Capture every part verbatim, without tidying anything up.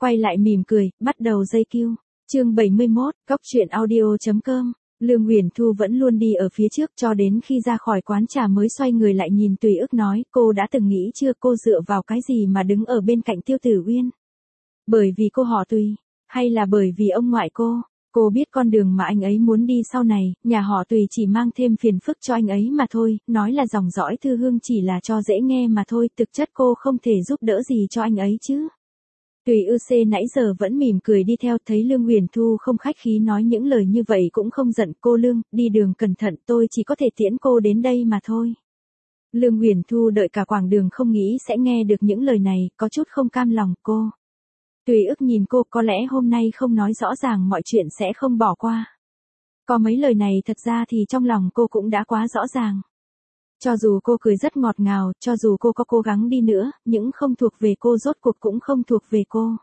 quay lại mỉm cười, bắt đầu dây cue. Chương bảy mươi mốt, cóc truyện audio chấm com. Lương Uyển Thu vẫn luôn đi ở phía trước cho đến khi ra khỏi quán trà mới xoay người lại nhìn Tùy Ức nói, cô đã từng nghĩ chưa, cô dựa vào cái gì mà đứng ở bên cạnh Tiêu Tử Uyên? Bởi vì cô họ Tùy, hay là bởi vì ông ngoại cô? Cô biết con đường mà anh ấy muốn đi sau này, nhà họ Tùy chỉ mang thêm phiền phức cho anh ấy mà thôi, nói là dòng dõi Thư Hương chỉ là cho dễ nghe mà thôi, thực chất cô không thể giúp đỡ gì cho anh ấy chứ. Tùy Ư Xê nãy giờ vẫn mỉm cười đi theo, thấy Lương Uyển Thu không khách khí nói những lời như vậy cũng không giận. Cô Lương, đi đường cẩn thận, tôi chỉ có thể tiễn cô đến đây mà thôi. Lương Uyển Thu đợi cả quãng đường không nghĩ sẽ nghe được những lời này, có chút không cam lòng. Cô Tùy Ức nhìn cô, có lẽ hôm nay không nói rõ ràng mọi chuyện sẽ không bỏ qua. Có mấy lời này thật ra thì trong lòng cô cũng đã quá rõ ràng. Cho dù cô cười rất ngọt ngào, cho dù cô có cố gắng đi nữa, những không thuộc về cô rốt cuộc cũng không thuộc về cô.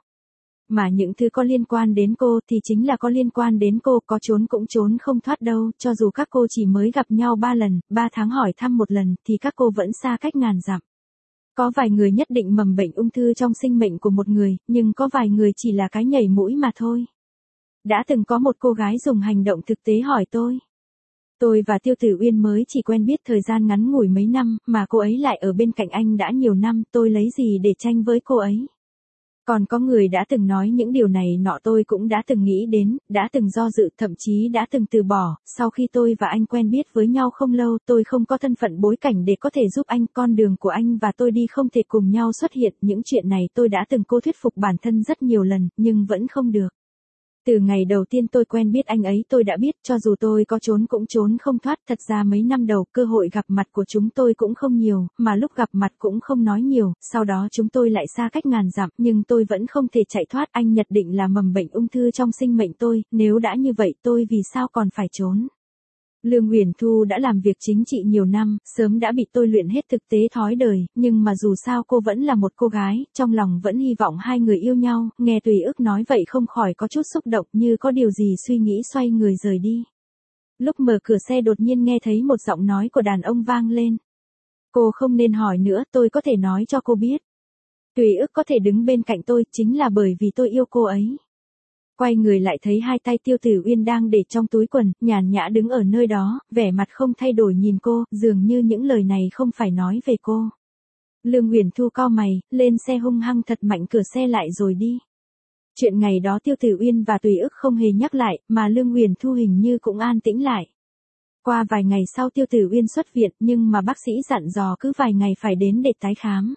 Mà những thứ có liên quan đến cô thì chính là có liên quan đến cô, có trốn cũng trốn không thoát đâu, cho dù các cô chỉ mới gặp nhau ba lần, ba tháng hỏi thăm một lần, thì các cô vẫn xa cách ngàn dặm. Có vài người nhất định mầm bệnh ung thư trong sinh mệnh của một người, nhưng có vài người chỉ là cái nhảy mũi mà thôi. Đã từng có một cô gái dùng hành động thực tế hỏi tôi. Tôi và Tiêu Tử Uyên mới chỉ quen biết thời gian ngắn ngủi mấy năm, mà cô ấy lại ở bên cạnh anh đã nhiều năm, tôi lấy gì để tranh với cô ấy? Còn có người đã từng nói những điều này nọ, tôi cũng đã từng nghĩ đến, đã từng do dự, thậm chí đã từng từ bỏ. Sau khi tôi và anh quen biết với nhau không lâu, tôi không có thân phận bối cảnh để có thể giúp anh, con đường của anh và tôi đi không thể cùng nhau xuất hiện. Những chuyện này tôi đã từng cố thuyết phục bản thân rất nhiều lần, nhưng vẫn không được. Từ ngày đầu tiên tôi quen biết anh ấy tôi đã biết, cho dù tôi có trốn cũng trốn không thoát. Thật ra mấy năm đầu cơ hội gặp mặt của chúng tôi cũng không nhiều, mà lúc gặp mặt cũng không nói nhiều, sau đó chúng tôi lại xa cách ngàn dặm, nhưng tôi vẫn không thể chạy thoát. Anh nhận định là mầm bệnh ung thư trong sinh mệnh tôi, nếu đã như vậy tôi vì sao còn phải trốn? Lương Uyển Thu đã làm việc chính trị nhiều năm, sớm đã bị tôi luyện hết thực tế thói đời, nhưng mà dù sao cô vẫn là một cô gái, trong lòng vẫn hy vọng hai người yêu nhau. Nghe Tùy Ức nói vậy không khỏi có chút xúc động, như có điều gì suy nghĩ xoay người rời đi. Lúc mở cửa xe đột nhiên nghe thấy một giọng nói của đàn ông vang lên. Cô không nên hỏi nữa, tôi có thể nói cho cô biết. Tùy Ức có thể đứng bên cạnh tôi chính là bởi vì tôi yêu cô ấy. Quay người lại thấy hai tay Tiêu Tử Uyên đang để trong túi quần, nhàn nhã đứng ở nơi đó, vẻ mặt không thay đổi nhìn cô, dường như những lời này không phải nói về cô. Lương Uyển Thu cau mày, lên xe hung hăng thật mạnh cửa xe lại rồi đi. Chuyện ngày đó Tiêu Tử Uyên và Tùy Ức không hề nhắc lại, mà Lương Uyển Thu hình như cũng an tĩnh lại. Qua vài ngày sau Tiêu Tử Uyên xuất viện, nhưng mà bác sĩ dặn dò cứ vài ngày phải đến để tái khám.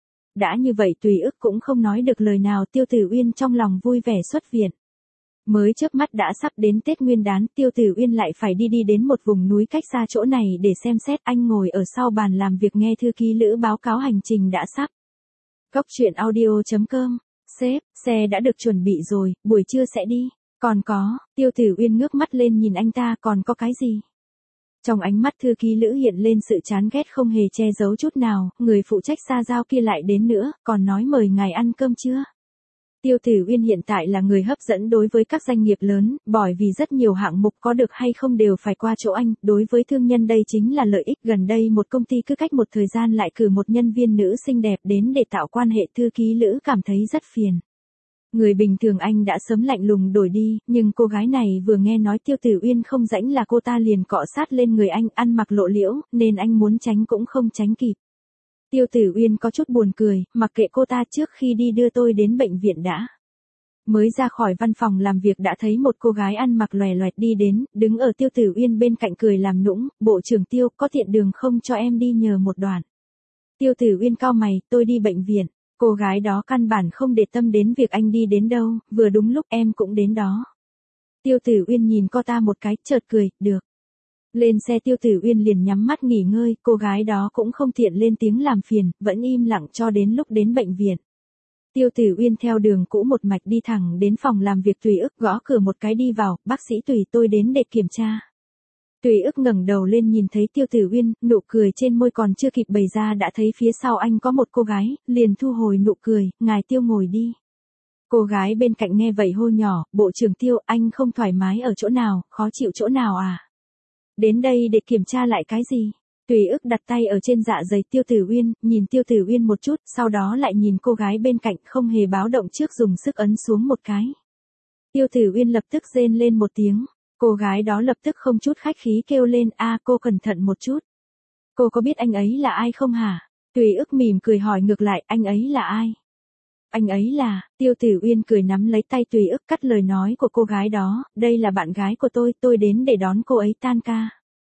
Đã như vậy Tùy Ức cũng không nói được lời nào, Tiêu Tử Uyên trong lòng vui vẻ xuất viện. Mới trước mắt đã sắp đến Tết Nguyên đán, Tiêu Tử Uyên lại phải đi đi đến một vùng núi cách xa chỗ này để xem xét. Anh ngồi ở sau bàn làm việc nghe thư ký Lữ báo cáo hành trình đã sắp. Cóc truyện audio chấm com. Sếp, xe đã được chuẩn bị rồi, buổi trưa sẽ đi. Còn có, Tiêu Tử Uyên ngước mắt lên nhìn anh ta, còn có cái gì? Trong ánh mắt thư ký Lữ hiện lên sự chán ghét không hề che giấu chút nào, người phụ trách xa giao kia lại đến nữa, còn nói mời ngài ăn cơm chưa? Tiêu Tử Uyên hiện tại là người hấp dẫn đối với các doanh nghiệp lớn, bởi vì rất nhiều hạng mục có được hay không đều phải qua chỗ anh, đối với thương nhân đây chính là lợi ích. Gần đây một công ty cứ cách một thời gian lại cử một nhân viên nữ xinh đẹp đến để tạo quan hệ, thư ký Lữ cảm thấy rất phiền. Người bình thường anh đã sớm lạnh lùng đổi đi, nhưng cô gái này vừa nghe nói Tiêu Tử Uyên không rãnh là cô ta liền cọ sát lên người anh, ăn mặc lộ liễu, nên anh muốn tránh cũng không tránh kịp. Tiêu Tử Uyên có chút buồn cười, mặc kệ cô ta, trước khi đi đưa tôi đến bệnh viện đã. Mới ra khỏi văn phòng làm việc đã thấy một cô gái ăn mặc loè loẹt đi đến, đứng ở Tiêu Tử Uyên bên cạnh cười làm nũng, bộ trưởng Tiêu, có tiện đường không cho em đi nhờ một đoạn. Tiêu Tử Uyên cau mày, tôi đi bệnh viện. Cô gái đó căn bản không để tâm đến việc anh đi đến đâu, vừa đúng lúc em cũng đến đó. Tiêu Tử Uyên nhìn cô ta một cái, chợt cười, được. Lên xe Tiêu Tử Uyên liền nhắm mắt nghỉ ngơi, cô gái đó cũng không tiện lên tiếng làm phiền, vẫn im lặng cho đến lúc đến bệnh viện. Tiêu Tử Uyên theo đường cũ một mạch đi thẳng đến phòng làm việc Tùy Ức, gõ cửa một cái đi vào, bác sĩ Tùy, tôi đến để kiểm tra. Tùy Ức ngẩng đầu lên nhìn thấy Tiêu Tử Uyên, nụ cười trên môi còn chưa kịp bày ra đã thấy phía sau anh có một cô gái, liền thu hồi nụ cười, ngài Tiêu ngồi đi. Cô gái bên cạnh nghe vậy hô nhỏ, bộ trưởng Tiêu, anh không thoải mái ở chỗ nào, khó chịu chỗ nào à? Đến đây để kiểm tra lại cái gì? Tùy ức đặt tay ở trên dạ dày Tiêu Tử Uyên, nhìn Tiêu Tử Uyên một chút, sau đó lại nhìn cô gái bên cạnh không hề báo động trước dùng sức ấn xuống một cái. Tiêu Tử Uyên lập tức rên lên một tiếng, cô gái đó lập tức không chút khách khí kêu lên a cô cẩn thận một chút. Cô có biết anh ấy là ai không hả? Tùy ức mỉm cười hỏi ngược lại anh ấy là ai? Anh ấy là, Tiêu Tử Uyên cười nắm lấy tay Tùy ức cắt lời nói của cô gái đó, đây là bạn gái của tôi, tôi đến để đón cô ấy tan ca.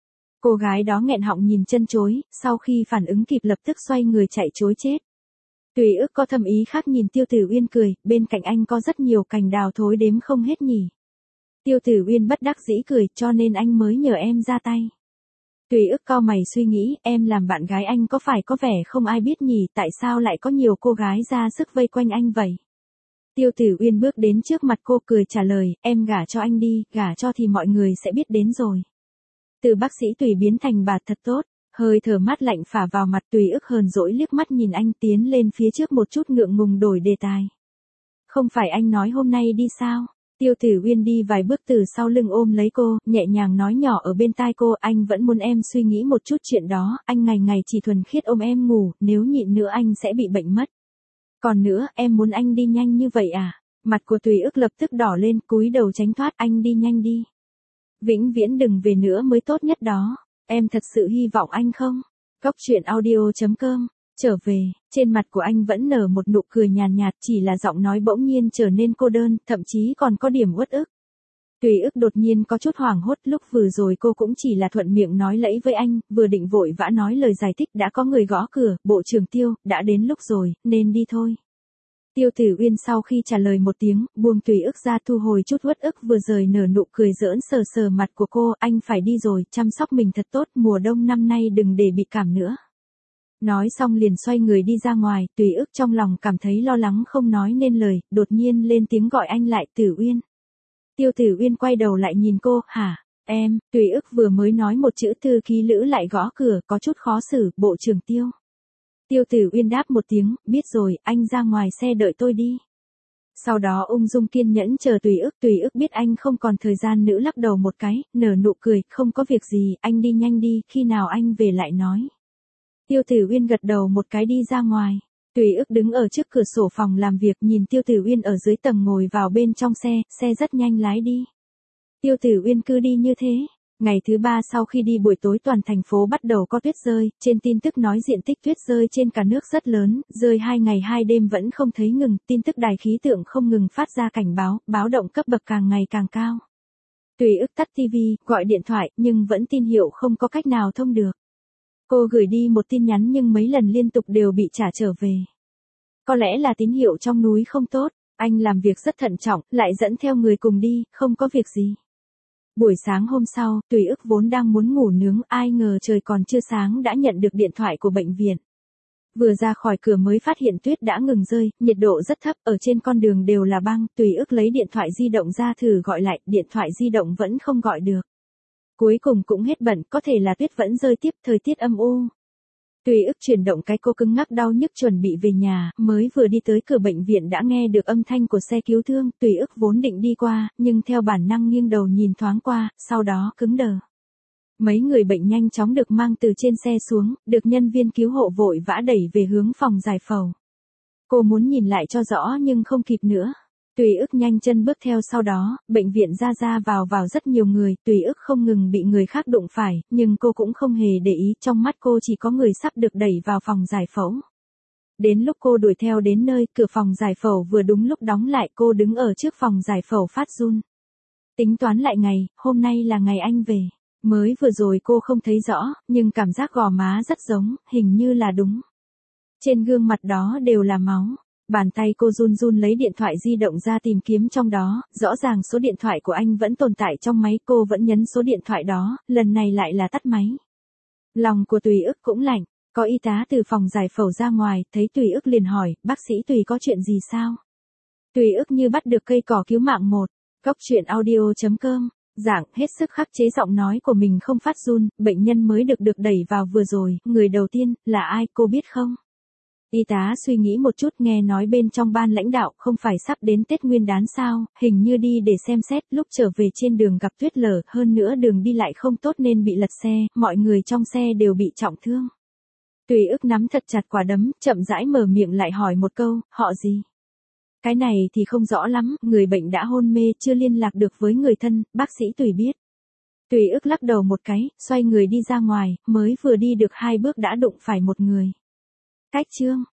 Cô gái đó nghẹn họng nhìn chân chối, sau khi phản ứng kịp lập tức xoay người chạy chối chết. Tùy ức có thâm ý khác nhìn Tiêu Tử Uyên cười, bên cạnh anh có rất nhiều cành đào thối đếm không hết nhỉ. Tiêu Tử Uyên bất đắc dĩ cười, cho nên anh mới nhờ em ra tay. Tùy ức cau mày suy nghĩ, em làm bạn gái anh có phải có vẻ không ai biết nhỉ, tại sao lại có nhiều cô gái ra sức vây quanh anh vậy? Tiêu Tử Uyên bước đến trước mặt cô cười trả lời, em gả cho anh đi, gả cho thì mọi người sẽ biết đến rồi. Từ bác sĩ Tùy biến thành bà thật tốt, hơi thở mát lạnh phả vào mặt Tùy ức hờn dỗi liếc mắt nhìn anh tiến lên phía trước một chút ngượng ngùng đổi đề tài. Không phải anh nói hôm nay đi sao? Tiêu Tử Uyên đi vài bước từ sau lưng ôm lấy cô, nhẹ nhàng nói nhỏ ở bên tai cô, anh vẫn muốn em suy nghĩ một chút chuyện đó, anh ngày ngày chỉ thuần khiết ôm em ngủ, nếu nhịn nữa anh sẽ bị bệnh mất. Còn nữa, em muốn anh đi nhanh như vậy à? Mặt của Tùy ức lập tức đỏ lên, cúi đầu tránh thoát, anh đi nhanh đi. Vĩnh viễn đừng về nữa mới tốt nhất đó, em thật sự hy vọng anh không? Cóc truyện audio chấm com Trở về, trên mặt của anh vẫn nở một nụ cười nhàn nhạt, nhạt chỉ là giọng nói bỗng nhiên trở nên cô đơn, thậm chí còn có điểm uất ức. Tùy ức đột nhiên có chút hoảng hốt, lúc vừa rồi cô cũng chỉ là thuận miệng nói lẫy với anh, vừa định vội vã nói lời giải thích đã có người gõ cửa, bộ trưởng Tiêu, đã đến lúc rồi, nên đi thôi. Tiêu Tử Uyên sau khi trả lời một tiếng, buông Tùy ức ra thu hồi chút uất ức vừa rời nở nụ cười giỡn sờ sờ mặt của cô, anh phải đi rồi, chăm sóc mình thật tốt, mùa đông năm nay đừng để bị cảm nữa. Nói xong liền xoay người đi ra ngoài, Tùy ức trong lòng cảm thấy lo lắng không nói nên lời, đột nhiên lên tiếng gọi anh lại, Tử Uyên. Tiêu Tử Uyên quay đầu lại nhìn cô, hả, em, Tùy ức vừa mới nói một chữ thư ký lữ lại gõ cửa, có chút khó xử, bộ trưởng Tiêu. Tiêu Tử Uyên đáp một tiếng, biết rồi, anh ra ngoài xe đợi tôi đi. Sau đó ung dung kiên nhẫn chờ Tùy ức, Tùy ức biết anh không còn thời gian nữa lắc đầu một cái, nở nụ cười, không có việc gì, anh đi nhanh đi, khi nào anh về lại nói. Tiêu Tử Uyên gật đầu một cái đi ra ngoài. Tùy ức đứng ở trước cửa sổ phòng làm việc nhìn Tiêu Tử Uyên ở dưới tầng ngồi vào bên trong xe, xe rất nhanh lái đi. Tiêu Tử Uyên cứ đi như thế. Ngày thứ ba sau khi đi buổi tối toàn thành phố bắt đầu có tuyết rơi, trên tin tức nói diện tích tuyết rơi trên cả nước rất lớn, rơi hai ngày hai đêm vẫn không thấy ngừng, tin tức đài khí tượng không ngừng phát ra cảnh báo, báo động cấp bậc càng ngày càng cao. Tùy ức tắt tivi, gọi điện thoại, nhưng vẫn tin hiệu không có cách nào thông được. Cô gửi đi một tin nhắn nhưng mấy lần liên tục đều bị trả trở về. Có lẽ là tín hiệu trong núi không tốt, anh làm việc rất thận trọng, lại dẫn theo người cùng đi, không có việc gì. Buổi sáng hôm sau, Tùy ức vốn đang muốn ngủ nướng, ai ngờ trời còn chưa sáng đã nhận được điện thoại của bệnh viện. Vừa ra khỏi cửa mới phát hiện tuyết đã ngừng rơi, nhiệt độ rất thấp, ở trên con đường đều là băng, Tùy ức lấy điện thoại di động ra thử gọi lại, điện thoại di động vẫn không gọi được. Cuối cùng cũng hết bận, có thể là tuyết vẫn rơi tiếp, thời tiết âm u. Tùy ức chuyển động cái cô cứng ngắc đau nhức chuẩn bị về nhà, mới vừa đi tới cửa bệnh viện đã nghe được âm thanh của xe cứu thương, Tùy ức vốn định đi qua, nhưng theo bản năng nghiêng đầu nhìn thoáng qua, sau đó cứng đờ. Mấy người bệnh nhanh chóng được mang từ trên xe xuống, được nhân viên cứu hộ vội vã đẩy về hướng phòng giải phẫu. Cô muốn nhìn lại cho rõ nhưng không kịp nữa. Tùy ức nhanh chân bước theo sau đó, bệnh viện ra ra vào vào rất nhiều người, Tùy ức không ngừng bị người khác đụng phải, nhưng cô cũng không hề để ý, trong mắt cô chỉ có người sắp được đẩy vào phòng giải phẫu. Đến lúc cô đuổi theo đến nơi, cửa phòng giải phẫu vừa đúng lúc đóng lại, cô đứng ở trước phòng giải phẫu phát run. Tính toán lại ngày, hôm nay là ngày anh về. Mới vừa rồi cô không thấy rõ, nhưng cảm giác gò má rất giống, hình như là đúng. Trên gương mặt đó đều là máu. Bàn tay cô run run lấy điện thoại di động ra tìm kiếm trong đó, rõ ràng số điện thoại của anh vẫn tồn tại trong máy, cô vẫn nhấn số điện thoại đó, lần này lại là tắt máy. Lòng của Tùy ức cũng lạnh, có y tá từ phòng giải phẫu ra ngoài, thấy Tùy ức liền hỏi, bác sĩ Tùy có chuyện gì sao? Tùy ức như bắt được cây cỏ cứu mạng một, cóc truyện audio chấm com, dạng hết sức khắc chế giọng nói của mình không phát run, bệnh nhân mới được được đẩy vào vừa rồi, người đầu tiên, là ai cô biết không? Y tá suy nghĩ một chút, nghe nói bên trong ban lãnh đạo không phải sắp đến Tết Nguyên đán sao, hình như đi để xem xét, lúc trở về trên đường gặp tuyết lở, hơn nữa đường đi lại không tốt nên bị lật xe, mọi người trong xe đều bị trọng thương. Tùy ức nắm thật chặt quả đấm, chậm rãi mở miệng lại hỏi một câu, họ gì? Cái này thì không rõ lắm, người bệnh đã hôn mê, chưa liên lạc được với người thân, bác sĩ Tùy biết. Tùy ức lắc đầu một cái, xoay người đi ra ngoài, mới vừa đi được hai bước đã đụng phải một người. Cách Trương,